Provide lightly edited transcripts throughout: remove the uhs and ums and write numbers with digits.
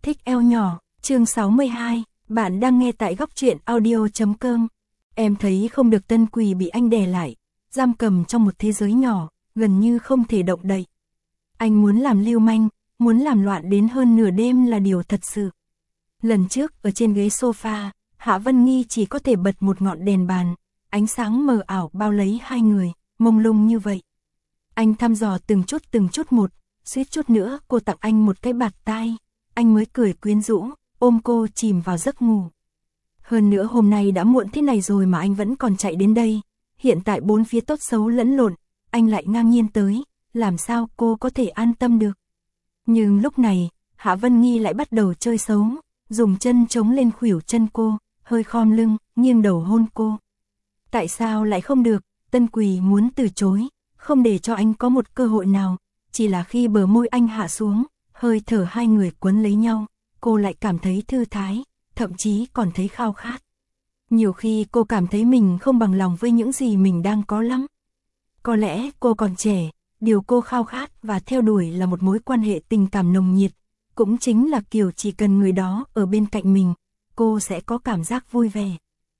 Thích eo nhỏ, chương 62, bạn đang nghe tại góc truyện audio.com. Em thấy không được. Tân Quỳ bị anh đè lại, giam cầm trong một thế giới nhỏ, gần như không thể động đậy. Anh muốn làm lưu manh, muốn làm loạn đến hơn nửa đêm là điều thật sự. Lần trước ở trên ghế sofa, Hạ Vân Nghi chỉ có thể bật một ngọn đèn bàn, ánh sáng mờ ảo bao lấy hai người, mông lung như vậy. Anh thăm dò từng chút một, suýt chút nữa cô tặng anh một cái bạt tai. Anh mới cười quyến rũ, ôm cô chìm vào giấc ngủ. Hơn nữa hôm nay đã muộn thế này rồi mà anh vẫn còn chạy đến đây. Hiện tại bốn phía tốt xấu lẫn lộn, anh lại ngang nhiên tới, làm sao cô có thể an tâm được. Nhưng lúc này, Hạ Vân Nghi lại bắt đầu chơi xấu, dùng chân chống lên khuỷu chân cô, hơi khom lưng, nghiêng đầu hôn cô. Tại sao lại không được? Tân Quỳ muốn từ chối, không để cho anh có một cơ hội nào, chỉ là khi bờ môi anh hạ xuống, hơi thở hai người quấn lấy nhau, cô lại cảm thấy thư thái, thậm chí còn thấy khao khát. Nhiều khi cô cảm thấy mình không bằng lòng với những gì mình đang có lắm. Có lẽ cô còn trẻ, điều cô khao khát và theo đuổi là một mối quan hệ tình cảm nồng nhiệt, cũng chính là kiểu chỉ cần người đó ở bên cạnh mình, cô sẽ có cảm giác vui vẻ.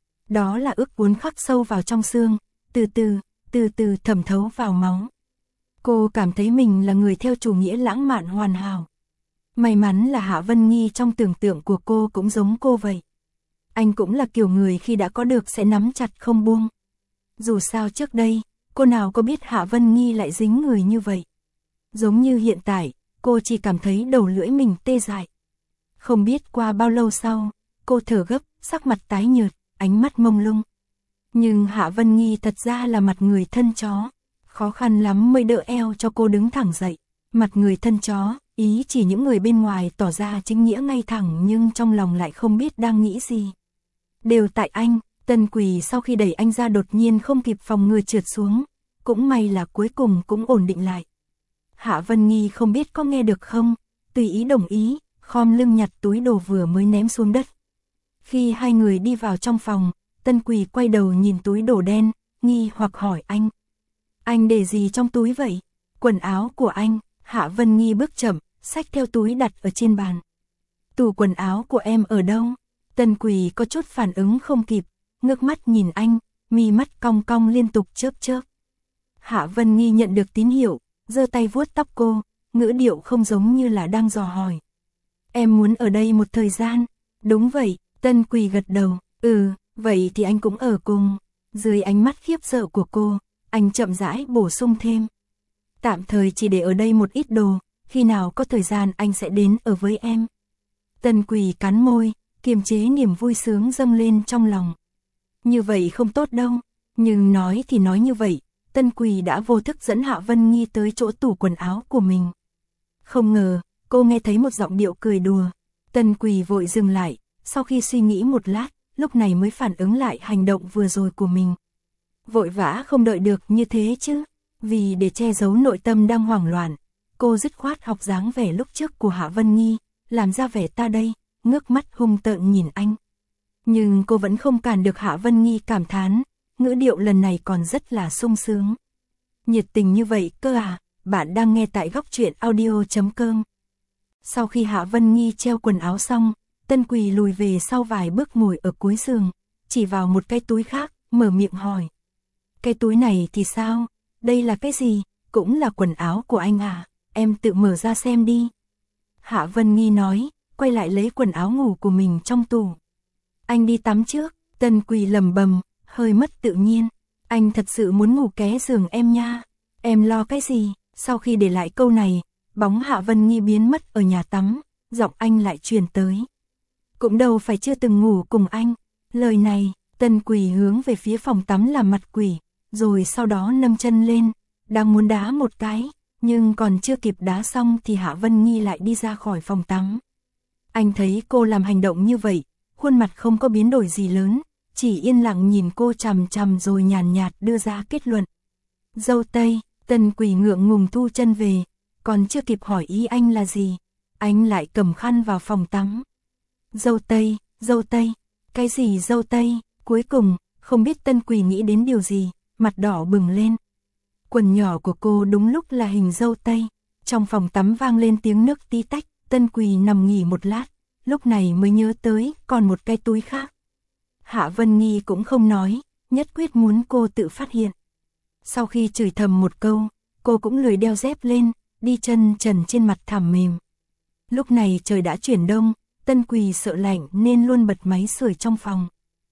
Đó là ước muốn khắc sâu vào trong xương, từ từ thẩm thấu vào máu. Cô cảm thấy mình là người theo chủ nghĩa lãng mạn hoàn hảo. May mắn là Hạ Vân Nghi trong tưởng tượng của cô cũng giống cô vậy. Anh cũng là kiểu người khi đã có được sẽ nắm chặt không buông. Dù sao trước đây, cô nào có biết Hạ Vân Nghi lại dính người như vậy. Giống như hiện tại, cô chỉ cảm thấy đầu lưỡi mình tê dại. Không biết qua bao lâu sau, cô thở gấp, sắc mặt tái nhợt, ánh mắt mông lung. Nhưng Hạ Vân Nghi thật ra là mặt người thân chó. Khó khăn lắm mới đỡ eo cho cô đứng thẳng dậy. Mặt người thân chó, ý chỉ những người bên ngoài tỏ ra chính nghĩa ngay thẳng nhưng trong lòng lại không biết đang nghĩ gì. Đều tại anh, Tân Quỳ sau khi đẩy anh ra đột nhiên không kịp phòng ngừa trượt xuống. Cũng may là cuối cùng cũng ổn định lại. Hạ Vân Nghi không biết có nghe được không, tùy ý đồng ý, khom lưng nhặt túi đồ vừa mới ném xuống đất. Khi hai người đi vào trong phòng, Tân Quỳ quay đầu nhìn túi đồ đen, nghi hoặc hỏi anh. Anh để gì trong túi vậy? Quần áo của anh. Hạ Vân Nghi bước chậm, xách theo túi đặt ở trên bàn. Tủ quần áo của em ở đâu? Tân Quỳ có chút phản ứng không kịp, ngước mắt nhìn anh, mi mắt cong cong liên tục chớp. Hạ Vân Nghi nhận được tín hiệu, giơ tay vuốt tóc cô, ngữ điệu không giống như là đang dò hỏi. Em muốn ở đây một thời gian. Đúng vậy, Tân Quỳ gật đầu. Vậy thì anh cũng ở cùng. Dưới ánh mắt khiếp sợ của cô, anh chậm rãi bổ sung thêm. Tạm thời chỉ để ở đây một ít đồ, khi nào có thời gian anh sẽ đến ở với em. Tân Quỳ cắn môi, kiềm chế niềm vui sướng dâng lên trong lòng. Như vậy không tốt đâu, nhưng nói thì nói như vậy, Tân Quỳ đã vô thức dẫn Hạ Vân Nghi tới chỗ tủ quần áo của mình. Không ngờ, cô nghe thấy một giọng điệu cười đùa. Tân Quỳ vội dừng lại, sau khi suy nghĩ một lát, lúc này mới phản ứng lại hành động vừa rồi của mình. Vội vã không đợi được như thế chứ. Vì để che giấu nội tâm đang hoảng loạn, cô dứt khoát học dáng vẻ lúc trước của Hạ Vân Nghi, làm ra vẻ ta đây, ngước mắt hung tợn nhìn anh. Nhưng cô vẫn không cản được Hạ Vân Nghi cảm thán, ngữ điệu lần này còn rất là sung sướng. Nhiệt tình như vậy cơ à, bạn đang nghe tại góc truyện audio.com. Sau khi Hạ Vân Nghi treo quần áo xong, Tân Quỳ lùi về sau vài bước ngồi ở cuối giường, chỉ vào một cái túi khác, mở miệng hỏi. Cái túi này thì sao? Đây là cái gì? Cũng là quần áo của anh à? Em tự mở ra xem đi. Hạ Vân Nghi nói, quay lại lấy quần áo ngủ của mình trong tủ. Anh đi tắm trước. Tân Quỳ lẩm bẩm, hơi mất tự nhiên. Anh thật sự muốn ngủ ké giường em nha. Em lo cái gì? Sau khi để lại câu này, bóng Hạ Vân Nghi biến mất ở nhà tắm, giọng anh lại truyền tới. Cũng đâu phải chưa từng ngủ cùng anh. Lời này, Tân Quỳ hướng về phía phòng tắm làm mặt quỷ, rồi sau đó nâng chân lên, đang muốn đá một cái, nhưng còn chưa kịp đá xong thì Hạ Vân Nghi lại đi ra khỏi phòng tắm. Anh thấy cô làm hành động như vậy, khuôn mặt không có biến đổi gì lớn, chỉ yên lặng nhìn cô chằm chằm rồi nhàn nhạt đưa ra kết luận. Dâu tây. Tân Quỳ ngượng ngùng thu chân về, còn chưa kịp hỏi ý anh là gì, anh lại cầm khăn vào phòng tắm. Dâu tây, cái gì dâu tây? Cuối cùng, không biết Tân Quỳ nghĩ đến điều gì, mặt đỏ bừng lên. Quần nhỏ của cô đúng lúc là hình dâu tây. Trong phòng tắm vang lên tiếng nước tí tách, Tân Quỳ nằm nghỉ một lát, lúc này mới nhớ tới còn một cái túi khác. Hạ Vân Nghi cũng không nói, nhất quyết muốn cô tự phát hiện. Sau khi chửi thầm một câu, cô cũng lười đeo dép lên, đi chân trần trên mặt thảm mềm. Lúc này trời đã chuyển đông, Tân Quỳ sợ lạnh nên luôn bật máy sưởi trong phòng.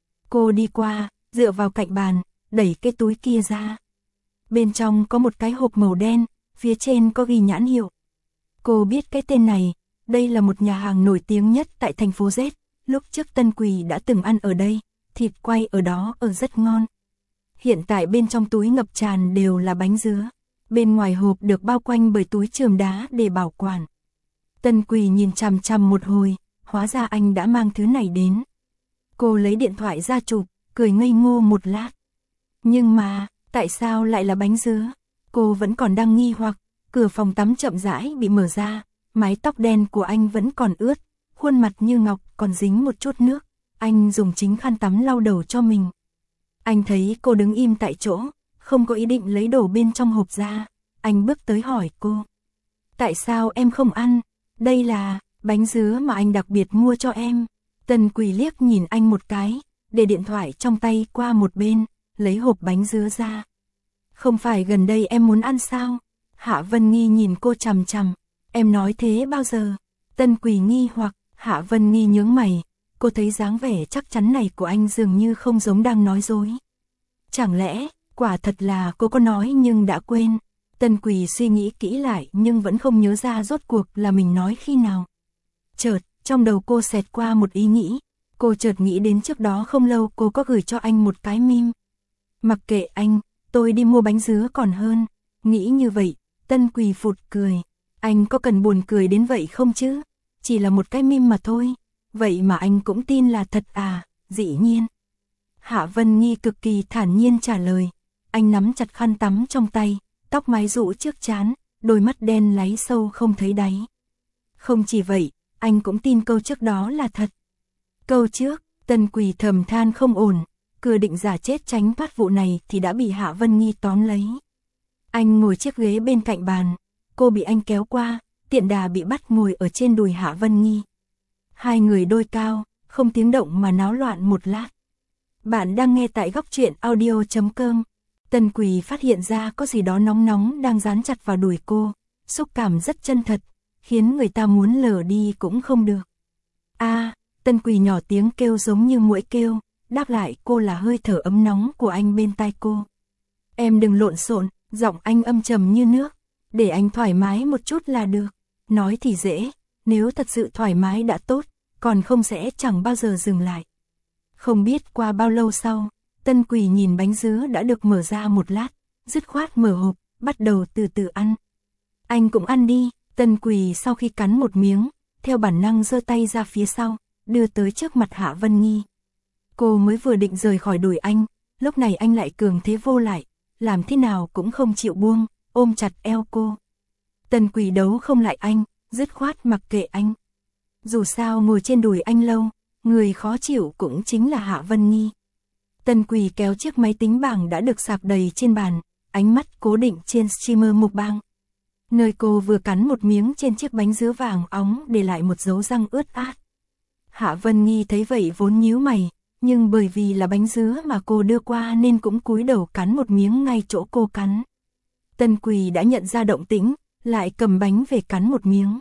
Cô đi qua, dựa vào cạnh bàn, đẩy cái túi kia ra. Bên trong có một cái hộp màu đen, phía trên có ghi nhãn hiệu. Cô biết cái tên này, đây là một nhà hàng nổi tiếng nhất tại thành phố Z. Lúc trước Tân Quỳ đã từng ăn ở đây, thịt quay ở đó rất ngon. Hiện tại bên trong túi ngập tràn đều là bánh dứa. Bên ngoài hộp được bao quanh bởi túi chườm đá để bảo quản. Tân Quỳ nhìn chằm chằm một hồi, hóa ra anh đã mang thứ này đến. Cô lấy điện thoại ra chụp, cười ngây ngô một lát. Nhưng mà, tại sao lại là bánh dứa? Cô vẫn còn đang nghi hoặc, cửa phòng tắm chậm rãi bị mở ra, mái tóc đen của anh vẫn còn ướt, khuôn mặt như ngọc còn dính một chút nước. Anh dùng chính khăn tắm lau đầu cho mình. Anh thấy cô đứng im tại chỗ, không có ý định lấy đồ bên trong hộp ra. Anh bước tới hỏi cô. Tại sao em không ăn? Đây là bánh dứa mà anh đặc biệt mua cho em. Tân Quỳ liếc nhìn anh một cái, để điện thoại trong tay qua một bên, lấy hộp bánh dứa ra. Không phải gần đây em muốn ăn sao? Hạ Vân Nghi nhìn cô chằm chằm. Em nói thế bao giờ? Tân Quỳ nghi hoặc, Hạ Vân Nghi nhướng mày. Cô thấy dáng vẻ chắc chắn này của anh dường như không giống đang nói dối. Chẳng lẽ, quả thật là cô có nói nhưng đã quên. Tân Quỳ suy nghĩ kỹ lại nhưng vẫn không nhớ ra rốt cuộc là mình nói khi nào. Chợt, trong đầu cô xẹt qua một ý nghĩ. Cô chợt nghĩ đến trước đó không lâu cô có gửi cho anh một cái meme. Mặc kệ anh, tôi đi mua bánh dứa còn hơn. Nghĩ như vậy, Tân Quỳ phụt cười. Anh có cần buồn cười đến vậy không chứ? Chỉ là một cái meme mà thôi. Vậy mà anh cũng tin là thật à? Dĩ nhiên. Hạ Vân Nghi cực kỳ thản nhiên trả lời. Anh nắm chặt khăn tắm trong tay, tóc mái rũ trước trán, đôi mắt đen láy sâu không thấy đáy. Không chỉ vậy, anh cũng tin câu trước đó là thật. Câu trước, Tân Quỳ thầm than không ổn, cứ định giả chết tránh thoát vụ này thì đã bị Hạ Vân Nghi tóm lấy. Anh ngồi chiếc ghế bên cạnh bàn, cô bị anh kéo qua, tiện đà bị bắt ngồi ở trên đùi Hạ Vân Nghi. Hai người đôi cao, không tiếng động mà náo loạn một lát. Bạn đang nghe tại góc truyện audio.com. Tân Quỳ phát hiện ra có gì đó nóng nóng đang dán chặt vào đùi cô, xúc cảm rất chân thật, khiến người ta muốn lờ đi cũng không được. Tân Quỳ nhỏ tiếng kêu giống như muỗi kêu, đáp lại cô là hơi thở ấm nóng của anh bên tai cô. Em đừng lộn xộn, giọng anh âm trầm như nước, để anh thoải mái một chút là được. Nói thì dễ, nếu thật sự thoải mái đã tốt, còn không sẽ chẳng bao giờ dừng lại. Không biết qua bao lâu sau, Tân Quỳ nhìn bánh dứa đã được mở ra một lát, dứt khoát mở hộp, bắt đầu từ từ ăn. Anh cũng ăn đi. Tân Quỳ sau khi cắn một miếng, theo bản năng giơ tay ra phía sau, đưa tới trước mặt Hạ Vân Nghi. Cô mới vừa định rời khỏi đùi anh, lúc này anh lại cường thế vô lại, làm thế nào cũng không chịu buông, ôm chặt eo cô. Tân Quỳ đấu không lại anh, dứt khoát mặc kệ anh. Dù sao ngồi trên đùi anh lâu, người khó chịu cũng chính là Hạ Vân Nghi. Tân Quỳ kéo chiếc máy tính bảng đã được sạc đầy trên bàn, ánh mắt cố định trên streamer mukbang. Nơi cô vừa cắn một miếng trên chiếc bánh dứa vàng óng để lại một dấu răng ướt át. Hạ Vân Nghi thấy vậy vốn nhíu mày, nhưng bởi vì là bánh dứa mà cô đưa qua nên cũng cúi đầu cắn một miếng ngay chỗ cô cắn. Tân Quỳ đã nhận ra động tĩnh, lại cầm bánh về cắn một miếng.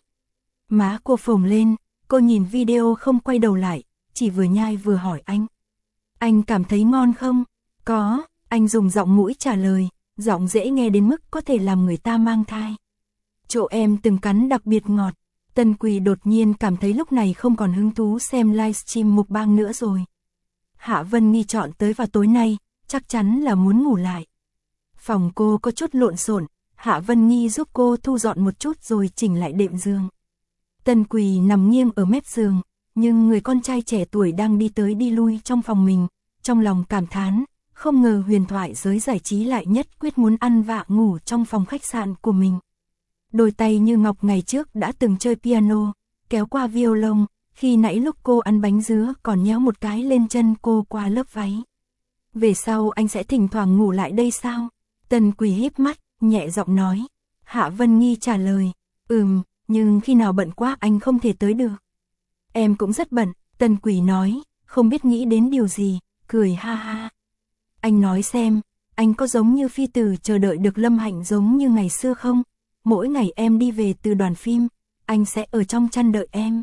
Má cô phồng lên, cô nhìn video không quay đầu lại, chỉ vừa nhai vừa hỏi anh. Anh cảm thấy ngon không? Có, anh dùng giọng mũi trả lời, giọng dễ nghe đến mức có thể làm người ta mang thai. Chỗ em từng cắn đặc biệt ngọt. Tân Quỳ đột nhiên cảm thấy lúc này không còn hứng thú xem livestream mukbang nữa rồi. Hạ Vân Nghi chọn tới vào tối nay, chắc chắn là muốn ngủ lại. Phòng cô có chút lộn xộn, Hạ Vân Nghi giúp cô thu dọn một chút rồi chỉnh lại đệm giường. Tân Quỳ nằm nghiêng ở mép giường, nhưng người con trai trẻ tuổi đang đi tới đi lui trong phòng mình, trong lòng cảm thán, không ngờ huyền thoại giới giải trí lại nhất quyết muốn ăn vạ ngủ trong phòng khách sạn của mình. Đôi tay như ngọc ngày trước đã từng chơi piano, kéo qua violon, khi nãy lúc cô ăn bánh dứa còn nhéo một cái lên chân cô qua lớp váy. Về sau anh sẽ thỉnh thoảng ngủ lại đây sao? Tân Quỳ híp mắt, nhẹ giọng nói. Hạ Vân Nghi trả lời, nhưng khi nào bận quá anh không thể tới được. Em cũng rất bận, Tân Quỳ nói, không biết nghĩ đến điều gì, cười ha ha. Anh nói xem, anh có giống như phi tử chờ đợi được Lâm Hạnh giống như ngày xưa không? Mỗi ngày em đi về từ đoàn phim, anh sẽ ở trong chăn đợi em.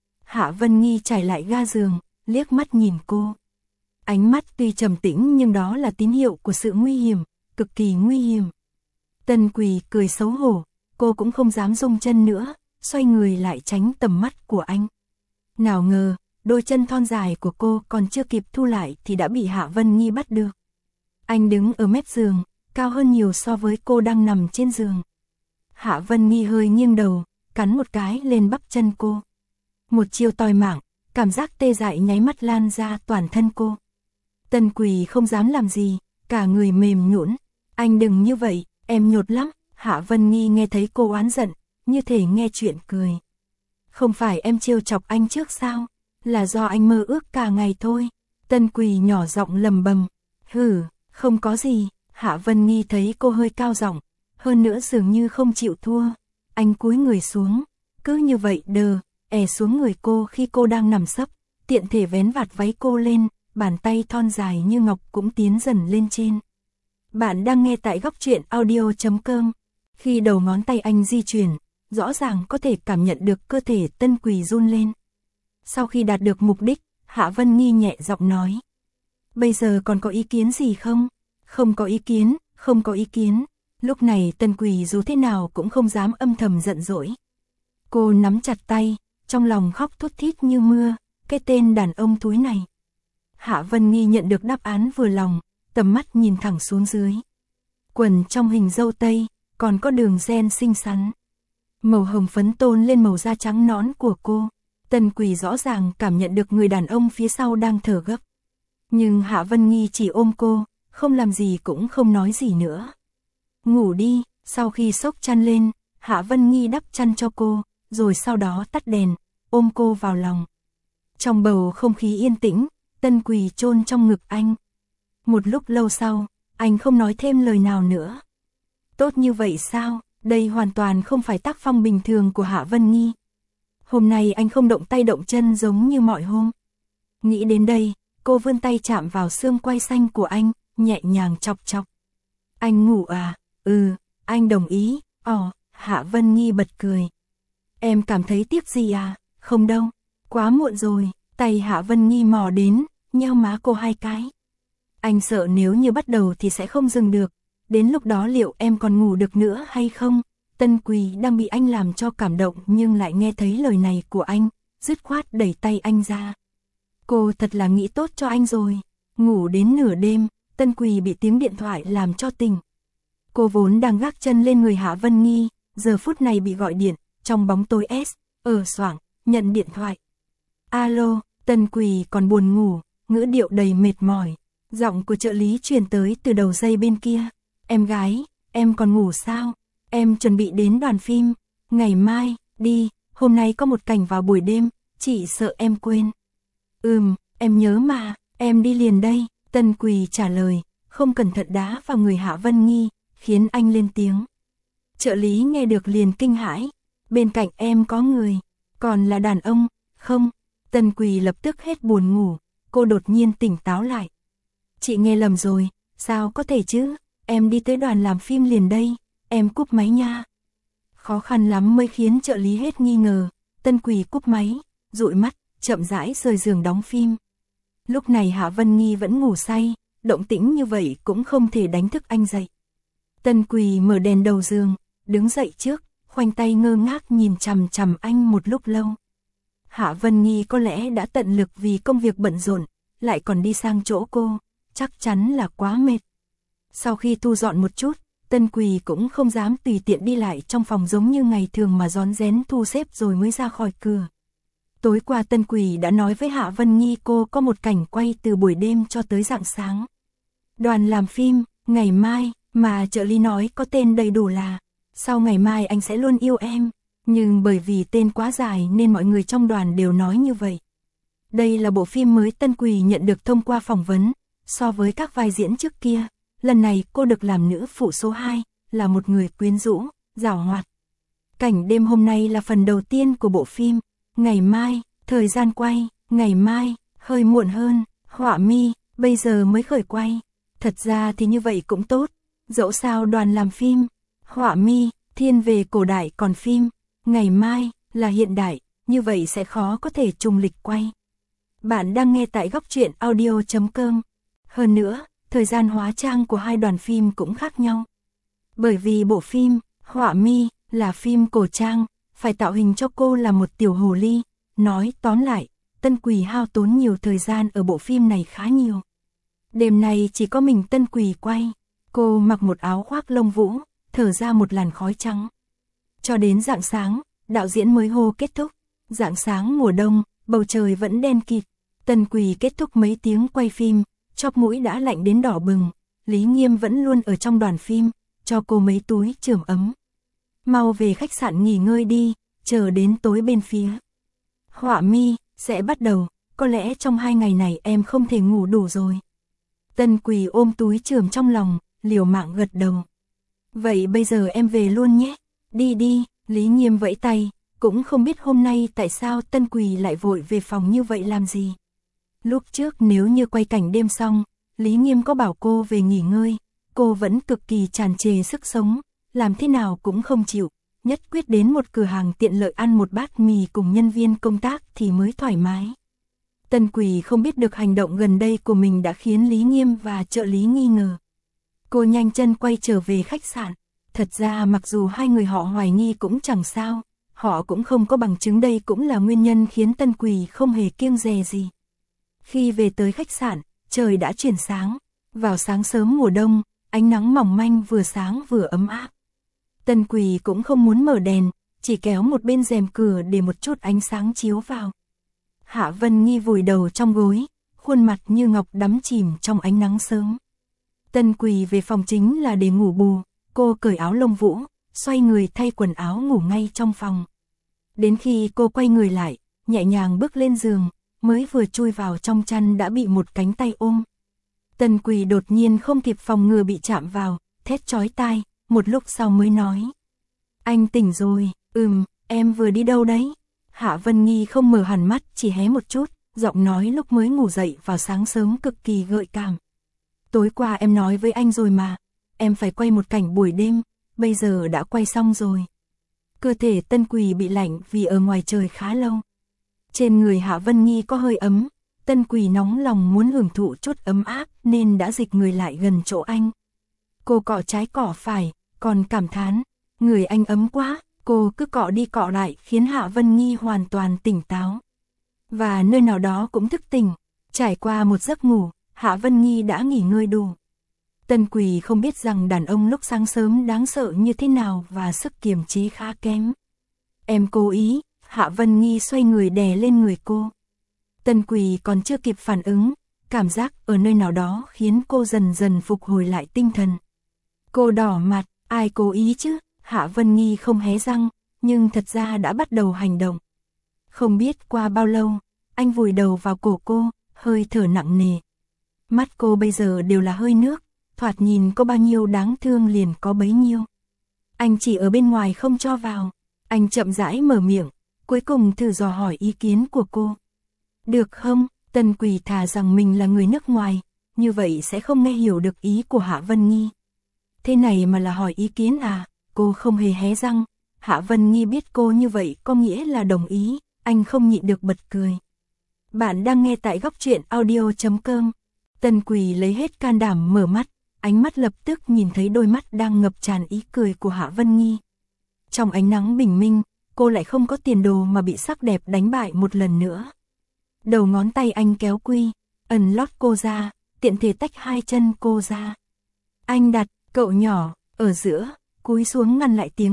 Hạ Vân Nghi trải lại ga giường, liếc mắt nhìn cô. Ánh mắt tuy trầm tĩnh nhưng đó là tín hiệu của sự nguy hiểm, cực kỳ nguy hiểm. Tân Quỳ cười xấu hổ, cô cũng không dám rung chân nữa, xoay người lại tránh tầm mắt của anh. Nào ngờ, đôi chân thon dài của cô còn chưa kịp thu lại thì đã bị Hạ Vân Nghi bắt được. Anh đứng ở mép giường, cao hơn nhiều so với cô đang nằm trên giường. Hạ Vân Nghi hơi nghiêng đầu, cắn một cái lên bắp chân cô. Một chiêu tòi mạng, cảm giác tê dại nháy mắt lan ra toàn thân cô. Tân Quỳ không dám làm gì, cả người mềm nhũn. Anh đừng như vậy, em nhột lắm. Hạ Vân Nghi nghe thấy cô oán giận, như thể nghe chuyện cười. Không phải em trêu chọc anh trước sao? Là do anh mơ ước cả ngày thôi. Tân Quỳ nhỏ giọng lầm bầm. Hừ, không có gì. Hạ Vân Nghi thấy cô hơi cao giọng, hơn nữa dường như không chịu thua. Anh cúi người xuống, cứ như vậy xuống người cô khi cô đang nằm sấp, tiện thể vén vạt váy cô lên, bàn tay thon dài như ngọc cũng tiến dần lên trên. Bạn đang nghe tại góc truyện audio.com. Khi đầu ngón tay anh di chuyển, rõ ràng có thể cảm nhận được cơ thể Tân Quỳ run lên. Sau khi đạt được mục đích, Hạ Vân Nghi nhẹ giọng nói. Bây giờ còn có ý kiến gì không? Không có ý kiến, không có ý kiến. Lúc này Tân Quỳ dù thế nào cũng không dám âm thầm giận dỗi. Cô nắm chặt tay, trong lòng khóc thút thít như mưa, cái tên đàn ông thúi này. Hạ Vân Nghi nhận được đáp án vừa lòng, tầm mắt nhìn thẳng xuống dưới. Quần trong hình dâu tây, còn có đường ren xinh xắn. Màu hồng phấn tôn lên màu da trắng nõn của cô. Tân Quỳ rõ ràng cảm nhận được người đàn ông phía sau đang thở gấp. Nhưng Hạ Vân Nghi chỉ ôm cô, không làm gì cũng không nói gì nữa. Ngủ đi, sau khi xốc chăn lên, Hạ Vân Nghi đắp chăn cho cô, rồi sau đó tắt đèn, ôm cô vào lòng. Trong bầu không khí yên tĩnh, Tân Quỳ chôn trong ngực anh. Một lúc lâu sau, anh không nói thêm lời nào nữa. Tốt như vậy sao? Đây hoàn toàn không phải tác phong bình thường của Hạ Vân Nghi. Hôm nay anh không động tay động chân giống như mọi hôm. Nghĩ đến đây, cô vươn tay chạm vào xương quai xanh của anh, nhẹ nhàng chọc chọc. Anh ngủ à? Ừ, anh đồng ý. Hạ Vân Nghi bật cười. Em cảm thấy tiếc gì à? Không đâu, quá muộn rồi. Tay Hạ Vân Nghi mò đến, nheo má cô 2 cái. Anh sợ nếu như bắt đầu thì sẽ không dừng được. Đến lúc đó liệu em còn ngủ được nữa hay không? Tân Quỳ đang bị anh làm cho cảm động nhưng lại nghe thấy lời này của anh, dứt khoát đẩy tay anh ra. Cô thật là nghĩ tốt cho anh rồi. Ngủ đến nửa đêm, Tân Quỳ bị tiếng điện thoại làm cho tỉnh. Cô vốn đang gác chân lên người Hạ Vân Nghi, giờ phút này bị gọi điện, trong bóng tối xoảng, nhận điện thoại. Alo, Tân Quỳ còn buồn ngủ, ngữ điệu đầy mệt mỏi. Giọng của trợ lý truyền tới từ đầu dây bên kia. Em gái, em còn ngủ sao? Em chuẩn bị đến đoàn phim, ngày mai, đi, hôm nay có một cảnh vào buổi đêm, chị sợ em quên. Em nhớ mà, em đi liền đây, Tân Quỳ trả lời, không cẩn thận đá vào người Hạ Vân Nghi, khiến anh lên tiếng. Trợ lý nghe được liền kinh hãi, bên cạnh em có người, còn là đàn ông, không? Tân Quỳ lập tức hết buồn ngủ, cô đột nhiên tỉnh táo lại. Chị nghe lầm rồi, sao có thể chứ, em đi tới đoàn làm phim liền đây, em cúp máy nha. Khó khăn lắm mới khiến trợ lý hết nghi ngờ, Tân Quỳ cúp máy, dụi mắt, chậm rãi rời giường đóng phim. Lúc này Hạ Vân Nghi vẫn ngủ say, động tĩnh như vậy cũng không thể đánh thức anh dậy. Tân Quỳ mở đèn đầu giường, đứng dậy trước, khoanh tay ngơ ngác nhìn chằm chằm anh một lúc lâu. Hạ Vân Nghi có lẽ đã tận lực vì công việc bận rộn, lại còn đi sang chỗ cô, chắc chắn là quá mệt. Sau khi thu dọn một chút, Tân Quỳ cũng không dám tùy tiện đi lại trong phòng giống như ngày thường mà rón rén thu xếp rồi mới ra khỏi cửa. Tối qua Tân Quỳ đã nói với Hạ Vân Nghi cô có một cảnh quay từ buổi đêm cho tới rạng sáng. Đoàn làm phim, ngày mai, mà trợ lý nói có tên đầy đủ là Sau ngày mai anh sẽ luôn yêu em, nhưng bởi vì tên quá dài nên mọi người trong đoàn đều nói như vậy. Đây là bộ phim mới Tân Quỳ nhận được thông qua phỏng vấn, so với các vai diễn trước kia, lần này cô được làm nữ phụ số 2, là một người quyến rũ, giàu hoạt. Cảnh đêm hôm nay là phần đầu tiên của bộ phim. Ngày mai, thời gian quay, ngày mai, hơi muộn hơn, Họa Mi, bây giờ mới khởi quay. Thật ra thì như vậy cũng tốt, dẫu sao đoàn làm phim, Họa Mi, thiên về cổ đại còn phim, ngày mai, là hiện đại, như vậy sẽ khó có thể trùng lịch quay. Bạn đang nghe tại góc truyện audio.com. Hơn nữa, thời gian hóa trang của hai đoàn phim cũng khác nhau. Bởi vì bộ phim, Họa Mi, là phim cổ trang, phải tạo hình cho cô là một tiểu hồ ly. Nói tóm lại, Tân Quỳ hao tốn nhiều thời gian ở bộ phim này khá nhiều. Đêm này chỉ có mình Tân Quỳ quay, cô mặc một áo khoác lông vũ, thở ra một làn khói trắng. Cho đến rạng sáng, đạo diễn mới hô kết thúc. Rạng sáng mùa đông, bầu trời vẫn đen kịt. Tân Quỳ kết thúc mấy tiếng quay phim, chóp mũi đã lạnh đến đỏ bừng. Lý Nghiêm vẫn luôn ở trong đoàn phim, cho cô mấy túi chườm ấm. Mau về khách sạn nghỉ ngơi đi, chờ đến tối bên phía Họa Mi sẽ bắt đầu, có lẽ trong 2 ngày này em không thể ngủ đủ rồi. Tân Quỳ ôm túi chườm trong lòng, liều mạng gật đầu. Vậy bây giờ em về luôn nhé. Đi đi, Lý Nghiêm vẫy tay, cũng không biết hôm nay tại sao Tân Quỳ lại vội về phòng như vậy làm gì. Lúc trước nếu như quay cảnh đêm xong, Lý Nghiêm có bảo cô về nghỉ ngơi, cô vẫn cực kỳ tràn trề sức sống, làm thế nào cũng không chịu, nhất quyết đến một cửa hàng tiện lợi ăn một bát mì cùng nhân viên công tác thì mới thoải mái. Tân Quỳ không biết được hành động gần đây của mình đã khiến Lý Nghiêm và trợ lý nghi ngờ. Cô nhanh chân quay trở về khách sạn. Thật ra mặc dù hai người họ hoài nghi cũng chẳng sao, họ cũng không có bằng chứng, đây cũng là nguyên nhân khiến Tân Quỳ không hề kiêng dè gì. Khi về tới khách sạn, trời đã chuyển sáng. Vào sáng sớm mùa đông, ánh nắng mỏng manh vừa sáng vừa ấm áp. Tân Quỳ cũng không muốn mở đèn, chỉ kéo một bên rèm cửa để một chút ánh sáng chiếu vào. Hạ Vân Nghi vùi đầu trong gối, khuôn mặt như ngọc đắm chìm trong ánh nắng sớm. Tân Quỳ về phòng chính là để ngủ bù, cô cởi áo lông vũ, xoay người thay quần áo ngủ ngay trong phòng. Đến khi cô quay người lại, nhẹ nhàng bước lên giường, mới vừa chui vào trong chăn đã bị một cánh tay ôm. Tân Quỳ đột nhiên không kịp phòng ngừa bị chạm vào, thét chói tai, một lúc sau mới nói. Anh tỉnh rồi, em vừa đi đâu đấy? Hạ Vân Nghi không mở hẳn mắt, chỉ hé một chút, giọng nói lúc mới ngủ dậy vào sáng sớm cực kỳ gợi cảm. Tối qua em nói với anh rồi mà, em phải quay một cảnh buổi đêm, bây giờ đã quay xong rồi. Cơ thể Tân Quỳ bị lạnh vì ở ngoài trời khá lâu. Trên người Hạ Vân Nghi có hơi ấm, Tân Quỳ nóng lòng muốn hưởng thụ chút ấm áp nên đã dịch người lại gần chỗ anh. Cô cọ trái cọ phải, còn cảm thán, người anh ấm quá, cô cứ cọ đi cọ lại khiến Hạ Vân Nghi hoàn toàn tỉnh táo. Và nơi nào đó cũng thức tỉnh, trải qua một giấc ngủ, Hạ Vân Nghi đã nghỉ ngơi đủ. Tân Quỳ không biết rằng đàn ông lúc sáng sớm đáng sợ như thế nào và sức kiềm chế khá kém. Em cố ý, Hạ Vân Nghi xoay người đè lên người cô. Tân Quỳ còn chưa kịp phản ứng, cảm giác ở nơi nào đó khiến cô dần dần phục hồi lại tinh thần. Cô đỏ mặt, ai cố ý chứ? Hạ Vân Nghi không hé răng, nhưng thật ra đã bắt đầu hành động. Không biết qua bao lâu, anh vùi đầu vào cổ cô, hơi thở nặng nề. Mắt cô bây giờ đều là hơi nước, thoạt nhìn có bao nhiêu đáng thương liền có bấy nhiêu. Anh chỉ ở bên ngoài không cho vào, anh chậm rãi mở miệng, cuối cùng thử dò hỏi ý kiến của cô. Được không? Tân Quỳ thà rằng mình là người nước ngoài, như vậy sẽ không nghe hiểu được ý của Hạ Vân Nghi. Thế này mà là hỏi ý kiến à? Cô không hề hé răng. Hạ Vân Nghi biết cô như vậy có nghĩa là đồng ý, anh không nhịn được bật cười. Bạn đang nghe tại góc truyện audio.com. Tân Quỳ lấy hết can đảm mở mắt, ánh mắt lập tức nhìn thấy đôi mắt đang ngập tràn ý cười của Hạ Vân Nghi. Trong ánh nắng bình minh, cô lại không có tiền đồ mà bị sắc đẹp đánh bại một lần nữa. Đầu ngón tay anh kéo quy, ẩn lót cô ra, tiện thể tách hai chân cô ra. Anh đặt cậu nhỏ ở giữa, cúi xuống ngăn lại tiếng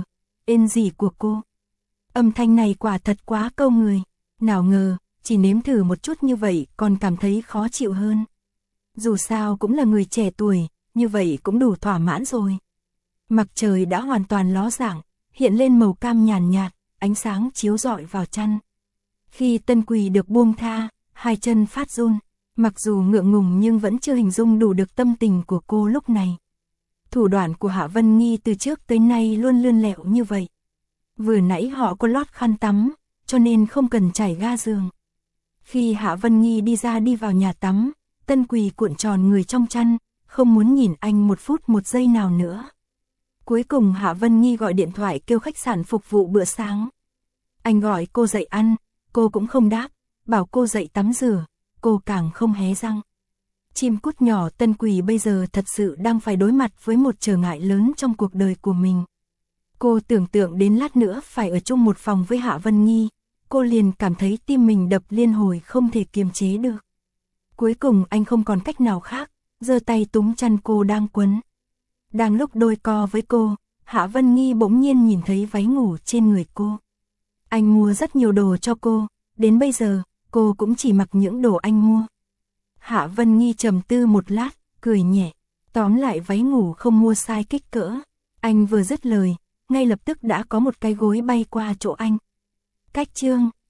ên gì của cô. Âm thanh này quả thật quá câu người, nào ngờ, chỉ nếm thử một chút như vậy còn cảm thấy khó chịu hơn. Dù sao cũng là người trẻ tuổi, như vậy cũng đủ thỏa mãn rồi. Mặt trời đã hoàn toàn ló dạng, hiện lên màu cam nhàn nhạt, ánh sáng chiếu rọi vào chăn. Khi Tân Quỳ được buông tha, hai chân phát run, mặc dù ngượng ngùng nhưng vẫn chưa hình dung đủ được tâm tình của cô lúc này. Thủ đoạn của Hạ Vân Nghi từ trước tới nay luôn lươn lẹo như vậy. Vừa nãy họ có lót khăn tắm, cho nên không cần trải ga giường. Khi Hạ Vân Nghi đi vào nhà tắm, Tân Quỳ cuộn tròn người trong chăn, không muốn nhìn anh một phút một giây nào nữa. Cuối cùng Hạ Vân Nghi gọi điện thoại kêu khách sạn phục vụ bữa sáng. Anh gọi cô dậy ăn, cô cũng không đáp, bảo cô dậy tắm rửa, cô càng không hé răng. Chim cút nhỏ Tân Quỳ bây giờ thật sự đang phải đối mặt với một trở ngại lớn trong cuộc đời của mình. Cô tưởng tượng đến lát nữa phải ở chung một phòng với Hạ Vân Nghi, cô liền cảm thấy tim mình đập liên hồi không thể kiềm chế được. Cuối cùng anh không còn cách nào khác, giơ tay túm chăn cô đang quấn. Đang lúc đôi co với cô, Hạ Vân Nghi bỗng nhiên nhìn thấy váy ngủ trên người cô. Anh mua rất nhiều đồ cho cô, đến bây giờ, cô cũng chỉ mặc những đồ anh mua. Hạ Vân Nghi trầm tư một lát, cười nhẹ, tóm lại váy ngủ không mua sai kích cỡ. Anh vừa dứt lời, ngay lập tức đã có một cái gối bay qua chỗ anh. Cách chương